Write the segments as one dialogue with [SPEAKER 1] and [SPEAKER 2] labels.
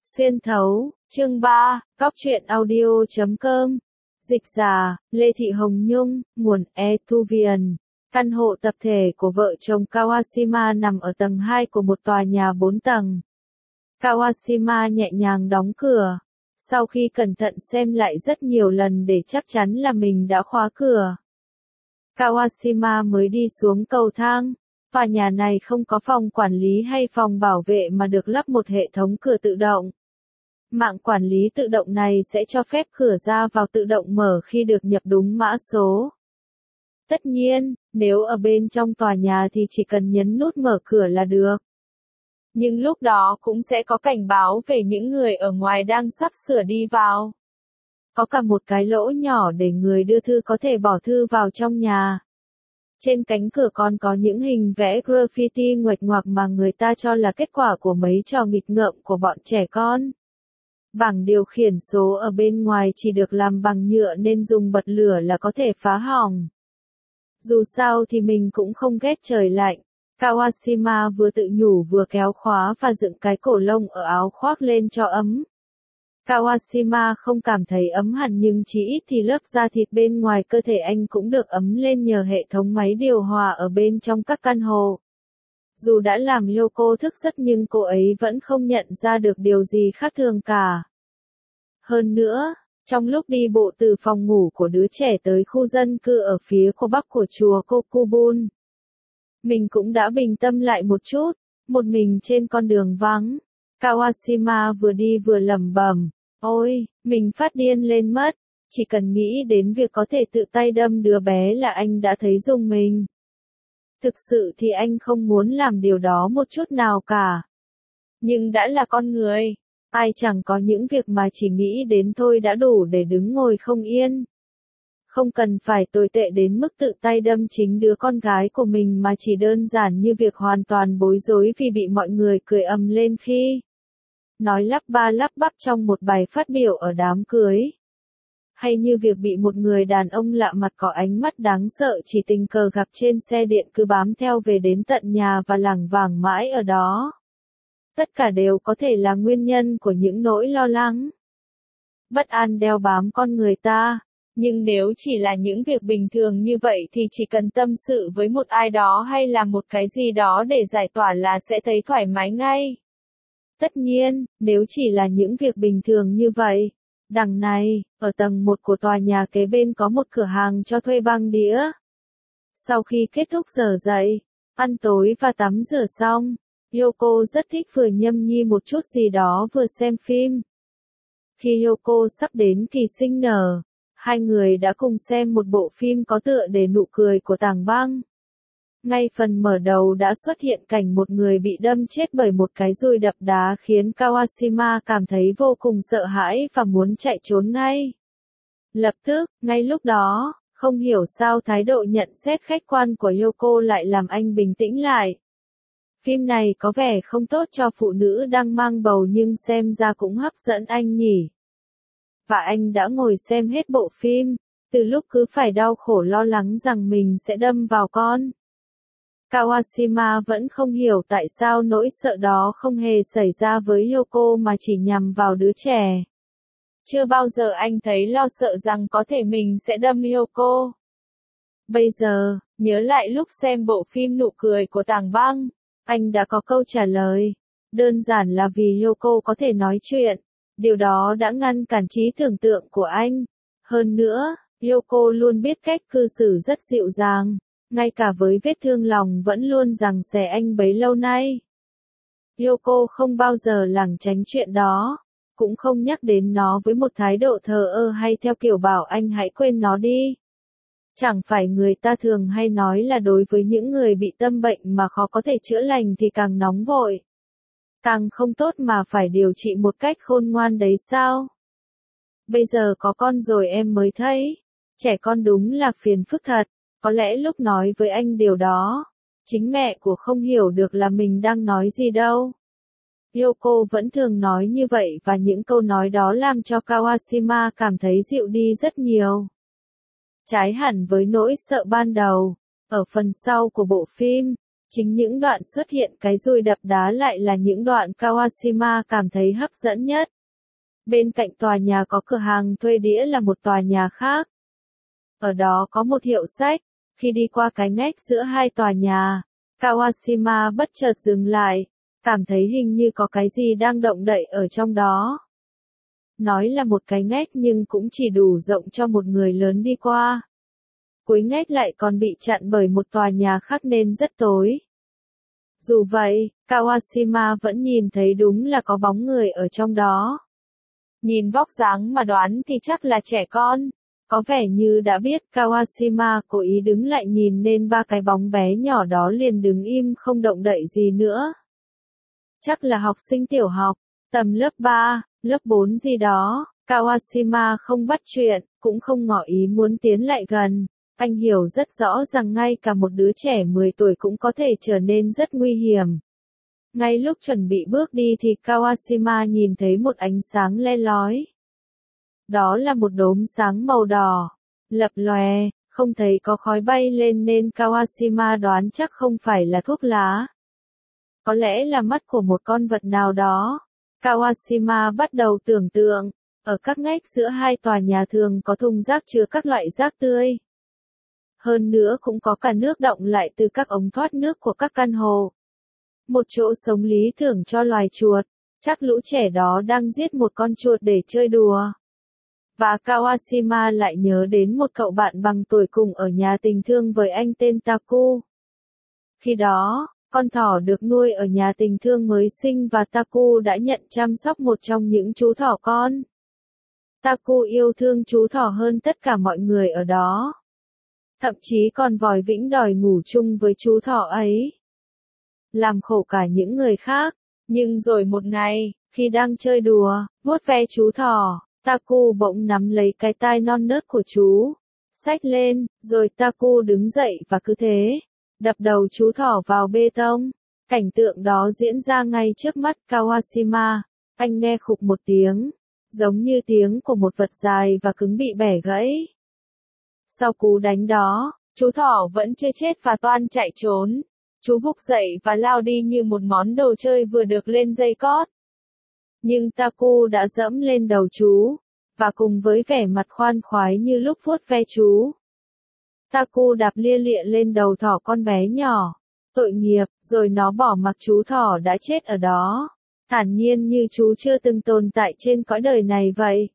[SPEAKER 1] Xuyên thấu, chương 3, Cóc truyện audio.com. Dịch giả, Lê Thị Hồng Nhung, nguồn Etuvian. Căn hộ tập thể của vợ chồng Kawashima nằm ở tầng 2 của một tòa nhà 4 tầng. Kawashima nhẹ nhàng đóng cửa. Sau khi cẩn thận xem lại rất nhiều lần để chắc chắn là mình đã khóa cửa, Kawashima mới đi xuống cầu thang. Tòa nhà này không có phòng quản lý hay phòng bảo vệ mà được lắp một hệ thống cửa tự động. Mạng quản lý tự động này sẽ cho phép cửa ra vào tự động mở khi được nhập đúng mã số. Tất nhiên, nếu ở bên trong tòa nhà thì chỉ cần nhấn nút mở cửa là được. Nhưng lúc đó cũng sẽ có cảnh báo về những người ở ngoài đang sắp sửa đi vào. Có cả một cái lỗ nhỏ để người đưa thư có thể bỏ thư vào trong nhà. Trên cánh cửa còn có những hình vẽ graffiti nguệch ngoạc mà người ta cho là kết quả của mấy trò nghịch ngợm của bọn trẻ con. Bảng điều khiển số ở bên ngoài chỉ được làm bằng nhựa nên dùng bật lửa là có thể phá hỏng. Dù sao thì mình cũng không ghét trời lạnh. Kawashima vừa tự nhủ vừa kéo khóa và dựng cái cổ lông ở áo khoác lên cho ấm. Kawashima không cảm thấy ấm hẳn nhưng chỉ ít thì lớp da thịt bên ngoài cơ thể anh cũng được ấm lên nhờ hệ thống máy điều hòa ở bên trong các căn hộ. Dù đã làm Yoko thức giấc nhưng cô ấy vẫn không nhận ra được điều gì khác thường cả. Hơn nữa, trong lúc đi bộ từ phòng ngủ của đứa trẻ tới khu dân cư ở phía bắc của chùa Kokubun, mình cũng đã bình tâm lại một chút, một mình trên con đường vắng. Kawashima vừa đi vừa lẩm bẩm, ôi, mình phát điên lên mất, chỉ cần nghĩ đến việc có thể tự tay đâm đứa bé là anh đã thấy rùng mình. Thực sự thì anh không muốn làm điều đó một chút nào cả. Nhưng đã là con người, ai chẳng có những việc mà chỉ nghĩ đến thôi đã đủ để đứng ngồi không yên. Không cần phải tồi tệ đến mức tự tay đâm chính đứa con gái của mình mà chỉ đơn giản như việc hoàn toàn bối rối vì bị mọi người cười ầm lên khi nói lắp ba lắp bắp trong một bài phát biểu ở đám cưới. Hay như việc bị một người đàn ông lạ mặt có ánh mắt đáng sợ chỉ tình cờ gặp trên xe điện cứ bám theo về đến tận nhà và lảng vảng mãi ở đó. Tất cả đều có thể là nguyên nhân của những nỗi lo lắng, bất an đeo bám con người ta. Nhưng nếu chỉ là những việc bình thường như vậy thì chỉ cần tâm sự với một ai đó hay làm một cái gì đó để giải tỏa là sẽ thấy thoải mái ngay. Tất nhiên, nếu chỉ là những việc bình thường như vậy. Đằng này, ở tầng 1 của tòa nhà kế bên có một cửa hàng cho thuê băng đĩa. Sau khi kết thúc giờ dậy, ăn tối và tắm rửa xong, Yoko rất thích vừa nhâm nhi một chút gì đó vừa xem phim. Khi Yoko sắp đến kỳ sinh nở, hai người đã cùng xem một bộ phim có tựa đề Nụ cười của Tảng Băng. Ngay phần mở đầu đã xuất hiện cảnh một người bị đâm chết bởi một cái dùi đập đá khiến Kawashima cảm thấy vô cùng sợ hãi và muốn chạy trốn ngay. Lập tức, ngay lúc đó, không hiểu sao thái độ nhận xét khách quan của Yoko lại làm anh bình tĩnh lại. Phim này có vẻ không tốt cho phụ nữ đang mang bầu nhưng xem ra cũng hấp dẫn anh nhỉ. Và anh đã ngồi xem hết bộ phim, từ lúc cứ phải đau khổ lo lắng rằng mình sẽ đâm vào con. Kawashima vẫn không hiểu tại sao nỗi sợ đó không hề xảy ra với Yoko mà chỉ nhằm vào đứa trẻ. Chưa bao giờ anh thấy lo sợ rằng có thể mình sẽ đâm Yoko. Bây giờ, nhớ lại lúc xem bộ phim Nụ cười của Tảng Băng, anh đã có câu trả lời. Đơn giản là vì Yoko có thể nói chuyện. Điều đó đã ngăn cản trí tưởng tượng của anh. Hơn nữa, Yoko luôn biết cách cư xử rất dịu dàng. Ngay cả với vết thương lòng vẫn luôn giằng xé anh bấy lâu nay. Yoko không bao giờ lảng tránh chuyện đó, cũng không nhắc đến nó với một thái độ thờ ơ hay theo kiểu bảo anh hãy quên nó đi. Chẳng phải người ta thường hay nói là đối với những người bị tâm bệnh mà khó có thể chữa lành thì càng nóng vội, càng không tốt mà phải điều trị một cách khôn ngoan đấy sao? Bây giờ có con rồi em mới thấy, trẻ con đúng là phiền phức thật. Có lẽ lúc nói với anh điều đó, chính mẹ của không hiểu được là mình đang nói gì đâu. Yoko vẫn thường nói như vậy và những câu nói đó làm cho Kawashima cảm thấy dịu đi rất nhiều. Trái hẳn với nỗi sợ ban đầu, ở phần sau của bộ phim, Chính những đoạn xuất hiện cái dùi đập đá lại là những đoạn Kawashima cảm thấy hấp dẫn nhất. Bên cạnh tòa nhà có cửa hàng thuê đĩa là một tòa nhà khác. Ở đó có một hiệu sách. Khi đi qua cái ngách giữa hai tòa nhà, Kawashima bất chợt dừng lại, cảm thấy hình như có cái gì đang động đậy ở trong đó. Nói là một cái ngách nhưng cũng chỉ đủ rộng cho một người lớn đi qua. Cuối ngách lại còn bị chặn bởi một tòa nhà khác nên rất tối. Dù vậy, Kawashima vẫn nhìn thấy đúng là có bóng người ở trong đó. Nhìn vóc dáng mà đoán thì chắc là trẻ con. Có vẻ như đã biết Kawashima cố ý đứng lại nhìn nên ba cái bóng bé nhỏ đó liền đứng im không động đậy gì nữa. Chắc là học sinh tiểu học, tầm lớp 3, lớp 4 gì đó. Kawashima không bắt chuyện, cũng không ngỏ ý muốn tiến lại gần. Anh hiểu rất rõ rằng ngay cả một đứa trẻ 10 tuổi cũng có thể trở nên rất nguy hiểm. Ngay lúc chuẩn bị bước đi thì Kawashima nhìn thấy một ánh sáng le lói. Đó là một đốm sáng màu đỏ, lập lòe, không thấy có khói bay lên nên Kawashima đoán chắc không phải là thuốc lá. Có lẽ là mắt của một con vật nào đó. Kawashima bắt đầu tưởng tượng, ở các ngách giữa hai tòa nhà thường có thùng rác chứa các loại rác tươi. Hơn nữa cũng có cả nước đọng lại từ các ống thoát nước của các căn hộ. Một chỗ sống lý tưởng cho loài chuột, chắc lũ trẻ đó đang giết một con chuột để chơi đùa. Và Kawashima lại nhớ đến một cậu bạn bằng tuổi cùng ở nhà tình thương với anh tên Taku. Khi đó, con thỏ được nuôi ở nhà tình thương mới sinh và Taku đã nhận chăm sóc một trong những chú thỏ con. Taku yêu thương chú thỏ hơn tất cả mọi người ở đó. Thậm chí còn vòi vĩnh đòi ngủ chung với chú thỏ ấy. Làm khổ cả những người khác. Nhưng rồi một ngày, khi đang chơi đùa, vuốt ve chú thỏ, Taku bỗng nắm lấy cái tai non nớt của chú. Xách lên, rồi Taku đứng dậy và cứ thế, đập đầu chú thỏ vào bê tông. Cảnh tượng đó diễn ra ngay trước mắt Kawashima. Anh nghe khục một tiếng, giống như tiếng của một vật dài và cứng bị bẻ gãy. Sau cú đánh đó, chú thỏ vẫn chưa chết và toan chạy trốn. Chú vục dậy và lao đi như một món đồ chơi vừa được lên dây cót. Nhưng Taku đã dẫm lên đầu chú, và cùng với vẻ mặt khoan khoái như lúc vuốt ve chú, Taku đạp lia lịa lên đầu thỏ con bé nhỏ. Tội nghiệp, rồi nó bỏ mặc chú thỏ đã chết ở đó, thản nhiên như chú chưa từng tồn tại trên cõi đời này vậy.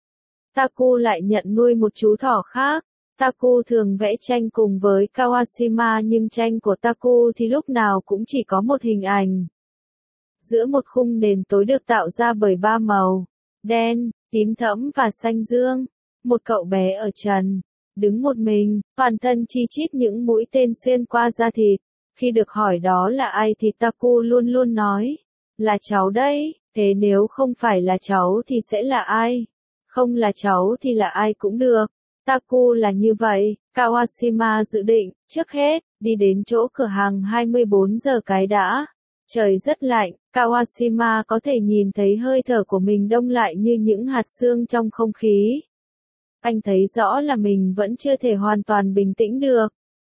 [SPEAKER 1] Taku lại nhận nuôi một chú thỏ khác. Taku thường vẽ tranh cùng với Kawashima nhưng tranh của Taku thì lúc nào cũng chỉ có một hình ảnh. Giữa một khung nền tối được tạo ra bởi ba màu, đen, tím thẫm và xanh dương, một cậu bé ở trần, đứng một mình, toàn thân chi chít những mũi tên xuyên qua da thịt. Khi được hỏi đó là ai thì Taku luôn luôn nói, là cháu đấy, thế nếu không phải là cháu thì sẽ là ai? Không là cháu thì là ai cũng được. Taku là như vậy. Kawashima dự định, trước hết, đi đến chỗ cửa hàng 24 giờ cái đã. Trời rất lạnh, Kawashima có thể nhìn thấy hơi thở của mình đông lại như những hạt sương trong không khí. Anh thấy rõ là mình vẫn chưa thể hoàn toàn bình tĩnh được.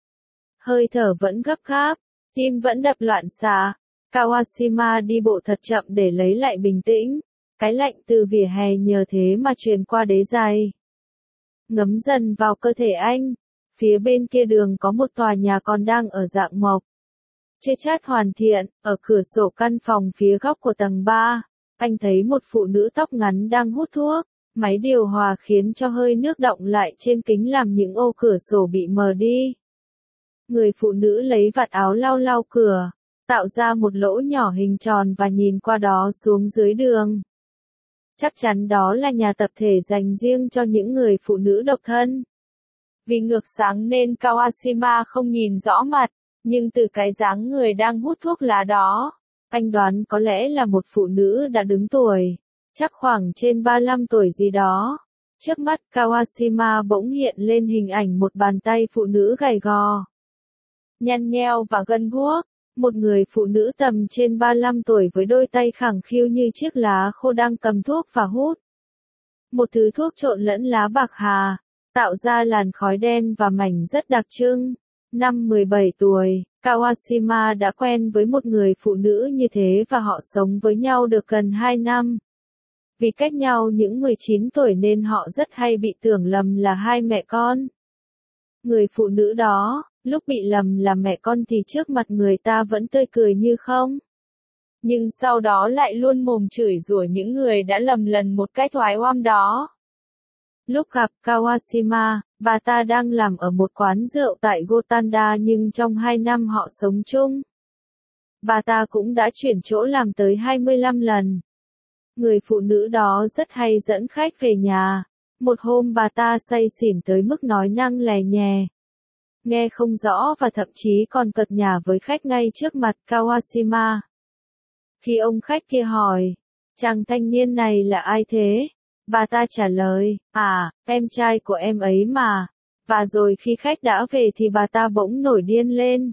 [SPEAKER 1] Hơi thở vẫn gấp gáp, tim vẫn đập loạn xạ. Kawashima đi bộ thật chậm để lấy lại bình tĩnh. Cái lạnh từ vỉa hè nhờ thế mà truyền qua đế giày. Ngấm dần vào cơ thể anh. Phía bên kia đường có một tòa nhà còn đang ở dạng mộc. Chưa chát hoàn thiện, ở cửa sổ căn phòng phía góc của tầng 3, anh thấy một phụ nữ tóc ngắn đang hút thuốc. Máy điều hòa khiến cho hơi nước đọng lại trên kính làm những ô cửa sổ bị mờ đi. Người phụ nữ lấy vạt áo lau lau cửa, tạo ra một lỗ nhỏ hình tròn và nhìn qua đó xuống dưới đường. Chắc chắn đó là nhà tập thể dành riêng cho những người phụ nữ độc thân. Vì ngược sáng nên Kawashima không nhìn rõ mặt, nhưng từ cái dáng người đang hút thuốc lá đó, anh đoán có lẽ là một phụ nữ đã đứng tuổi, chắc khoảng trên 35 tuổi gì đó. Trước mắt Kawashima bỗng hiện lên hình ảnh một bàn tay phụ nữ gầy gò, nhăn nheo và gân guốc. Một người phụ nữ tầm trên 35 tuổi với đôi tay khẳng khiu như chiếc lá khô đang cầm thuốc và hút. Một thứ thuốc trộn lẫn lá bạc hà, tạo ra làn khói đen và mảnh rất đặc trưng. Năm 17 tuổi, Kawashima đã quen với một người phụ nữ như thế và họ sống với nhau được gần 2 năm. Vì cách nhau những 19 tuổi nên họ rất hay bị tưởng lầm là hai mẹ con. Người phụ nữ đó, lúc bị lầm là mẹ con thì trước mặt người ta vẫn tươi cười như không. Nhưng sau đó lại luôn mồm chửi rủa những người đã lầm lần một cách oái oăm đó. Lúc gặp Kawashima, bà ta đang làm ở một quán rượu tại Gotanda nhưng trong 2 năm họ sống chung, bà ta cũng đã chuyển chỗ làm tới 25 lần. Người phụ nữ đó rất hay dẫn khách về nhà. Một hôm bà ta say xỉn tới mức nói năng lè nhè, nghe không rõ và thậm chí còn cợt nhả với khách ngay trước mặt Kawashima. Khi ông khách kia hỏi, chàng thanh niên này là ai thế? Bà ta trả lời, em trai của em ấy mà. Và rồi khi khách đã về thì bà ta bỗng nổi điên lên,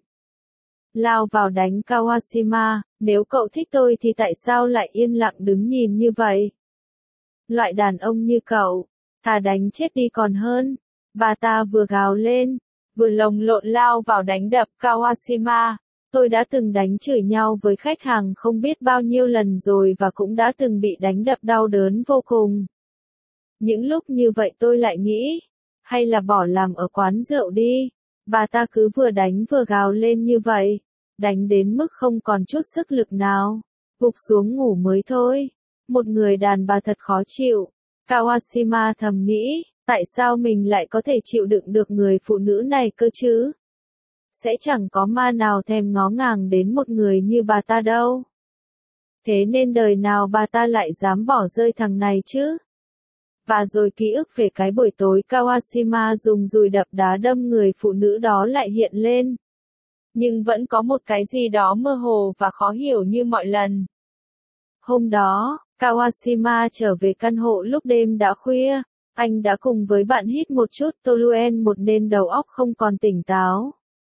[SPEAKER 1] lao vào đánh Kawashima, nếu cậu thích tôi thì tại sao lại yên lặng đứng nhìn như vậy? Loại đàn ông như cậu, thà đánh chết đi còn hơn. Bà ta vừa gào lên, vừa lồng lộn lao vào đánh đập Kawashima. Tôi đã từng đánh chửi nhau với khách hàng không biết bao nhiêu lần rồi và cũng đã từng bị đánh đập đau đớn vô cùng. Những lúc như vậy tôi lại nghĩ, hay là bỏ làm ở quán rượu đi. Bà ta cứ vừa đánh vừa gào lên như vậy, đánh đến mức không còn chút sức lực nào, gục xuống ngủ mới thôi. Một người đàn bà thật khó chịu. Kawashima thầm nghĩ, tại sao mình lại có thể chịu đựng được người phụ nữ này cơ chứ? Sẽ chẳng có ma nào thèm ngó ngàng đến một người như bà ta đâu. Thế nên đời nào bà ta lại dám bỏ rơi thằng này chứ? Và rồi ký ức về cái buổi tối Kawashima dùng dùi đập đá đâm người phụ nữ đó lại hiện lên. Nhưng vẫn có một cái gì đó mơ hồ và khó hiểu như mọi lần. Hôm đó, Kawashima trở về căn hộ lúc đêm đã khuya. Anh đã cùng với bạn hít một chút toluen một nên đầu óc không còn tỉnh táo.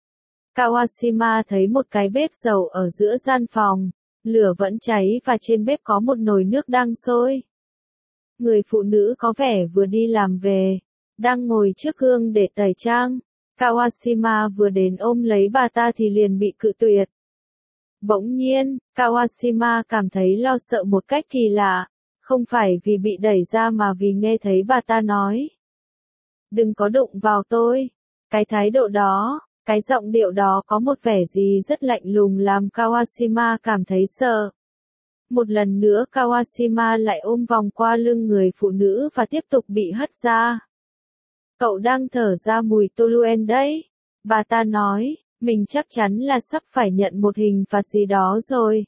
[SPEAKER 1] Kawashima thấy một cái bếp dầu ở giữa gian phòng. Lửa vẫn cháy và trên bếp có một nồi nước đang sôi. Người phụ nữ có vẻ vừa đi làm về, đang ngồi trước gương để tẩy trang. Kawashima vừa đến ôm lấy bà ta thì liền bị cự tuyệt. Bỗng nhiên, Kawashima cảm thấy lo sợ một cách kỳ lạ, không phải vì bị đẩy ra mà vì nghe thấy bà ta nói. Đừng có đụng vào tôi. Cái thái độ đó, cái giọng điệu đó có một vẻ gì rất lạnh lùng làm Kawashima cảm thấy sợ. Một lần nữa Kawashima lại ôm vòng qua lưng người phụ nữ và tiếp tục bị hất ra. Cậu đang thở ra mùi toluen đấy. Bà ta nói, mình chắc chắn là sắp phải nhận một hình phạt gì đó rồi.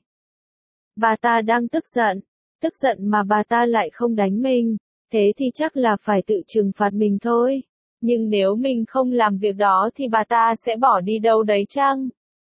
[SPEAKER 1] Bà ta đang tức giận mà bà ta lại không đánh mình, thế thì chắc là phải tự trừng phạt mình thôi. Nhưng nếu mình không làm việc đó thì bà ta sẽ bỏ đi đâu đấy chăng?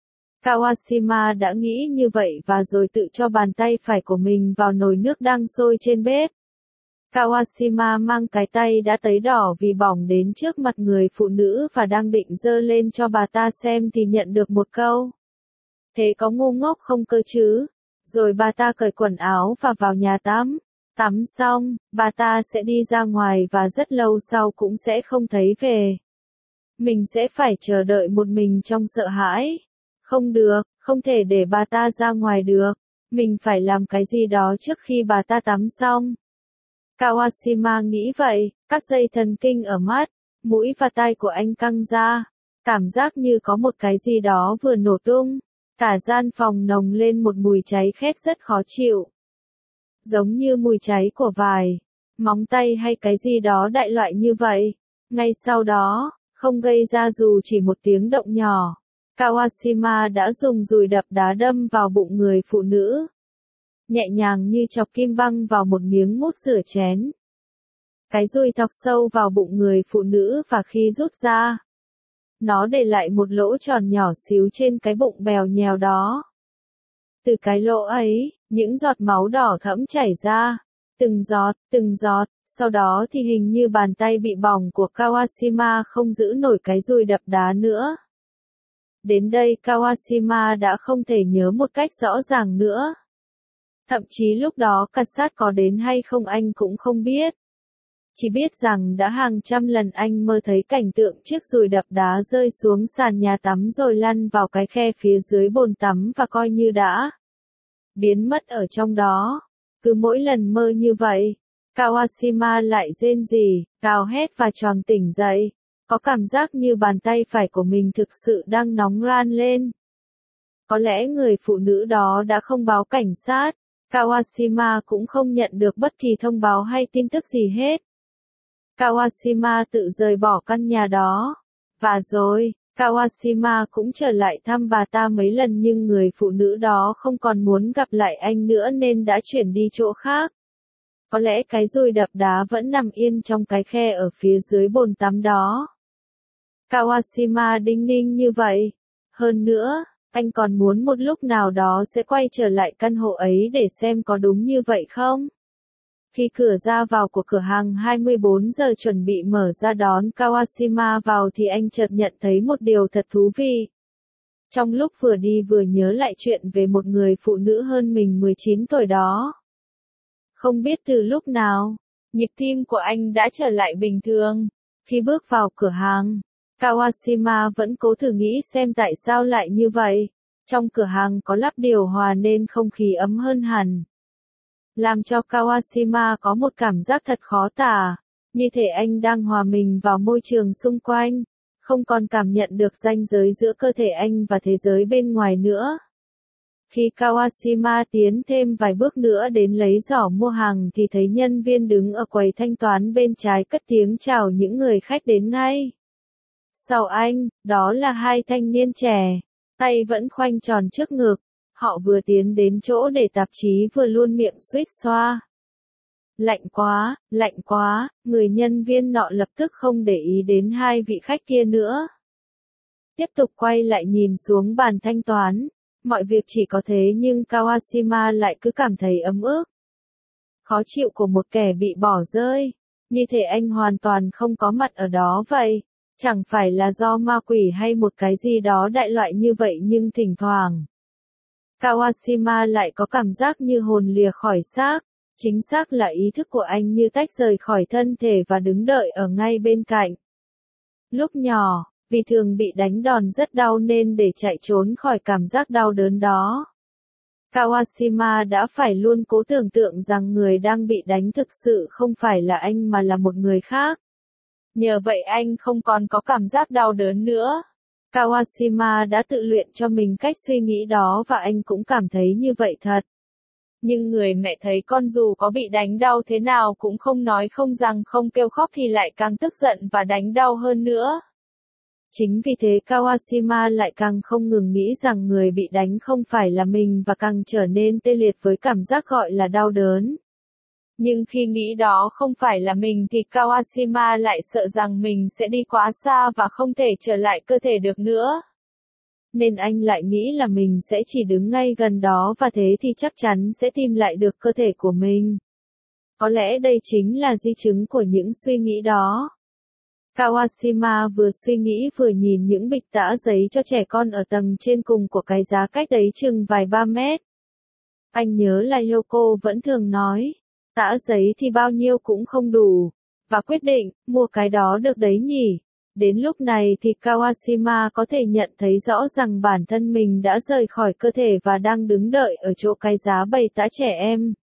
[SPEAKER 1] Kawashima đã nghĩ như vậy và rồi tự cho bàn tay phải của mình vào nồi nước đang sôi trên bếp. Kawashima mang cái tay đã tấy đỏ vì bỏng đến trước mặt người phụ nữ và đang định giơ lên cho bà ta xem thì nhận được một câu. Thế có ngu ngốc không cơ chứ? Rồi bà ta cởi quần áo và vào nhà tắm. Tắm xong, bà ta sẽ đi ra ngoài và rất lâu sau cũng sẽ không thấy về. Mình sẽ phải chờ đợi một mình trong sợ hãi. Không được, không thể để bà ta ra ngoài được. Mình phải làm cái gì đó trước khi bà ta tắm xong. Kawashima nghĩ vậy, các dây thần kinh ở mắt, mũi và tai của anh căng ra. Cảm giác như có một cái gì đó vừa nổ tung. Cả gian phòng nồng lên một mùi cháy khét rất khó chịu. Giống như mùi cháy của vải, móng tay hay cái gì đó đại loại như vậy. Ngay sau đó, không gây ra dù chỉ một tiếng động nhỏ, Kawashima đã dùng dùi đập đá đâm vào bụng người phụ nữ. Nhẹ nhàng như chọc kim băng vào một miếng mút rửa chén. Cái dùi thọc sâu vào bụng người phụ nữ và khi rút ra, nó để lại một lỗ tròn nhỏ xíu trên cái bụng bèo nhèo đó. Từ cái lỗ ấy, những giọt máu đỏ thẫm chảy ra. Từng giọt, sau đó thì hình như bàn tay bị bỏng của Kawashima không giữ nổi cái dùi đập đá nữa. Đến đây Kawashima đã không thể nhớ một cách rõ ràng nữa. Thậm chí lúc đó cảnh sát có đến hay không anh cũng không biết. Chỉ biết rằng đã hàng trăm lần anh mơ thấy cảnh tượng chiếc dùi đập đá rơi xuống sàn nhà tắm rồi lăn vào cái khe phía dưới bồn tắm và coi như đã biến mất ở trong đó. Cứ mỗi lần mơ như vậy, Kawashima lại rên rỉ, gào hét và choàng tỉnh dậy, có cảm giác như bàn tay phải của mình thực sự đang nóng ran lên. Có lẽ người phụ nữ đó đã không báo cảnh sát, Kawashima cũng không nhận được bất kỳ thông báo hay tin tức gì hết. Kawashima tự rời bỏ căn nhà đó. Và rồi, Kawashima cũng trở lại thăm bà ta mấy lần nhưng người phụ nữ đó không còn muốn gặp lại anh nữa nên đã chuyển đi chỗ khác. Có lẽ cái dùi đập đá vẫn nằm yên trong cái khe ở phía dưới bồn tắm đó. Kawashima đinh ninh như vậy. Hơn nữa, anh còn muốn một lúc nào đó sẽ quay trở lại căn hộ ấy để xem có đúng như vậy không. Khi cửa ra vào của cửa hàng 24 giờ chuẩn bị mở ra đón Kawashima vào thì anh chợt nhận thấy một điều thật thú vị. Trong lúc vừa đi vừa nhớ lại chuyện về một người phụ nữ hơn mình 19 tuổi đó. Không biết từ lúc nào, nhịp tim của anh đã trở lại bình thường. Khi bước vào cửa hàng, Kawashima vẫn cố thử nghĩ xem tại sao lại như vậy. Trong cửa hàng có lắp điều hòa nên không khí ấm hơn hẳn, làm cho Kawashima có một cảm giác thật khó tả, như thể anh đang hòa mình vào môi trường xung quanh, không còn cảm nhận được ranh giới giữa cơ thể anh và thế giới bên ngoài nữa. Khi Kawashima tiến thêm vài bước nữa đến lấy giỏ mua hàng thì thấy nhân viên đứng ở quầy thanh toán bên trái cất tiếng chào những người khách đến ngay. Sau anh, đó là hai thanh niên trẻ, tay vẫn khoanh tròn trước ngực. Họ vừa tiến đến chỗ để tạp chí vừa luôn miệng xuýt xoa. Lạnh quá, người nhân viên nọ lập tức không để ý đến hai vị khách kia nữa. Tiếp tục quay lại nhìn xuống bàn thanh toán, mọi việc chỉ có thế nhưng Kawashima lại cứ cảm thấy ấm ức. Khó chịu của một kẻ bị bỏ rơi, như thể anh hoàn toàn không có mặt ở đó vậy. Chẳng phải là do ma quỷ hay một cái gì đó đại loại như vậy nhưng thỉnh thoảng Kawashima lại có cảm giác như hồn lìa khỏi xác, chính xác là ý thức của anh như tách rời khỏi thân thể và đứng đợi ở ngay bên cạnh. Lúc nhỏ, vì thường bị đánh đòn rất đau nên để chạy trốn khỏi cảm giác đau đớn đó, Kawashima đã phải luôn cố tưởng tượng rằng người đang bị đánh thực sự không phải là anh mà là một người khác. Nhờ vậy anh không còn có cảm giác đau đớn nữa. Kawashima đã tự luyện cho mình cách suy nghĩ đó và anh cũng cảm thấy như vậy thật. Nhưng người mẹ thấy con dù có bị đánh đau thế nào cũng không nói không rằng không kêu khóc thì lại càng tức giận và đánh đau hơn nữa. Chính vì thế Kawashima lại càng không ngừng nghĩ rằng người bị đánh không phải là mình và càng trở nên tê liệt với cảm giác gọi là đau đớn. Nhưng khi nghĩ đó không phải là mình thì Kawashima lại sợ rằng mình sẽ đi quá xa và không thể trở lại cơ thể được nữa. Nên anh lại nghĩ là mình sẽ chỉ đứng ngay gần đó và thế thì chắc chắn sẽ tìm lại được cơ thể của mình. Có lẽ đây chính là di chứng của những suy nghĩ đó. Kawashima vừa suy nghĩ vừa nhìn những bịch tã giấy cho trẻ con ở tầng trên cùng của cái giá cách đấy chừng vài 3 mét. Anh nhớ là Yoko vẫn thường nói, tã giấy thì bao nhiêu cũng không đủ, và quyết định, mua cái đó được đấy nhỉ. Đến lúc này thì Kawashima có thể nhận thấy rõ rằng bản thân mình đã rời khỏi cơ thể và đang đứng đợi ở chỗ cái giá bày tã trẻ em.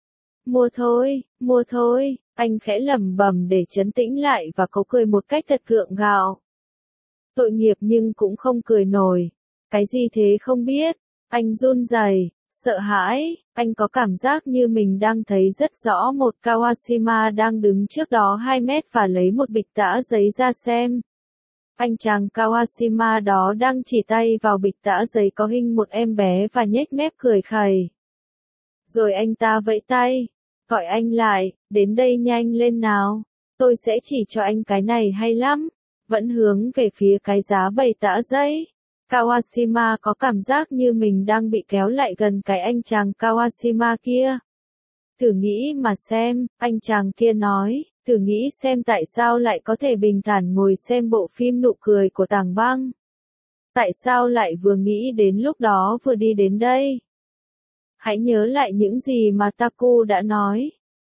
[SPEAKER 1] Mua thôi, anh khẽ lẩm bẩm để trấn tĩnh lại và cố cười một cách thật gượng gạo. Tội nghiệp nhưng cũng không cười nổi. Cái gì thế không biết, anh run rẩy, sợ hãi, anh có cảm giác như mình đang thấy rất rõ một Kawashima đang đứng trước đó 2 mét và lấy một bịch tã giấy ra xem. Anh chàng Kawashima đó đang chỉ tay vào bịch tã giấy có hình một em bé và nhếch mép cười khẩy. Rồi anh ta vẫy tay, gọi anh lại, đến đây nhanh lên nào, tôi sẽ chỉ cho anh cái này hay lắm, vẫn hướng về phía cái giá bày tã giấy. Kawashima có cảm giác như mình đang bị kéo lại gần cái anh chàng Kawashima kia. Thử nghĩ mà xem, anh chàng kia nói, thử nghĩ xem tại sao lại có thể bình thản ngồi xem bộ phim Nụ cười của Tảng Băng. Tại sao lại vừa nghĩ đến lúc đó vừa đi đến đây? Hãy nhớ lại những gì mà Taku đã nói.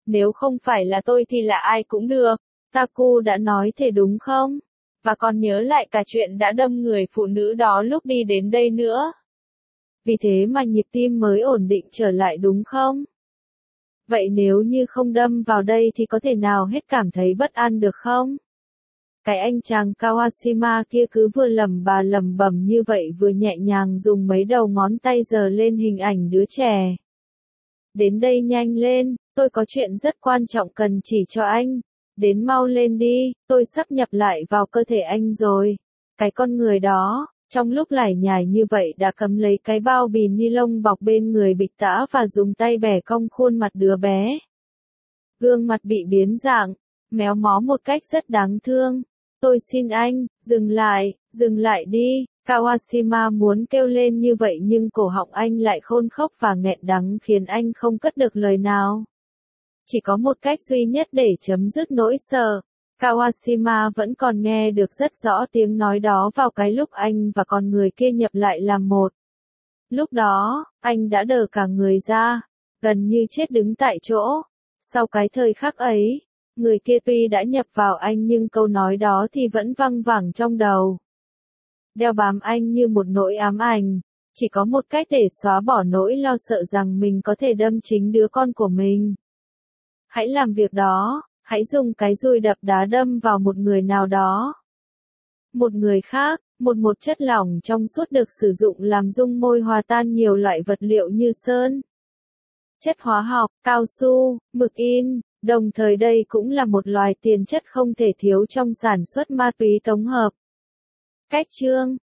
[SPEAKER 1] Nếu không phải là tôi thì là ai cũng được. Taku đã nói thế đúng không? Và còn nhớ lại cả chuyện đã đâm người phụ nữ đó lúc đi đến đây nữa. Vì thế mà nhịp tim mới ổn định trở lại đúng không? Vậy nếu như không đâm vào đây thì có thể nào hết cảm thấy bất an được không? Cái anh chàng Kawashima kia cứ vừa lẩm bẩm như vậy vừa nhẹ nhàng dùng mấy đầu ngón tay giơ lên hình ảnh đứa trẻ. Đến đây nhanh lên, tôi có chuyện rất quan trọng cần chỉ cho anh. Đến mau lên đi, tôi sắp nhập lại vào cơ thể anh rồi. Cái con người đó, trong lúc lải nhải như vậy đã cầm lấy cái bao bì ni lông bọc bên người bịch tã và dùng tay bẻ cong khuôn mặt đứa bé. Gương mặt bị biến dạng, méo mó một cách rất đáng thương. Tôi xin anh, dừng lại đi. Kawashima muốn kêu lên như vậy nhưng cổ họng anh lại khôn khốc và nghẹn đắng khiến anh không cất được lời nào. Chỉ có một cách duy nhất để chấm dứt nỗi sợ. Kawashima vẫn còn nghe được rất rõ tiếng nói đó vào cái lúc anh và con người kia nhập lại làm một. Lúc đó, anh đã đờ cả người ra, gần như chết đứng tại chỗ. Sau cái thời khắc ấy, người kia tuy đã nhập vào anh nhưng câu nói đó thì vẫn văng vẳng trong đầu. Đeo bám anh như một nỗi ám ảnh, chỉ có một cách để xóa bỏ nỗi lo sợ rằng mình có thể đâm chính đứa con của mình. Hãy làm việc đó, hãy dùng cái dùi đập đá đâm vào một người nào đó. Một người khác, một chất lỏng trong suốt được sử dụng làm dung môi hòa tan nhiều loại vật liệu như sơn, chất hóa học, cao su, mực in, đồng thời đây cũng là một loài tiền chất không thể thiếu trong sản xuất ma túy tổng hợp. Cách chương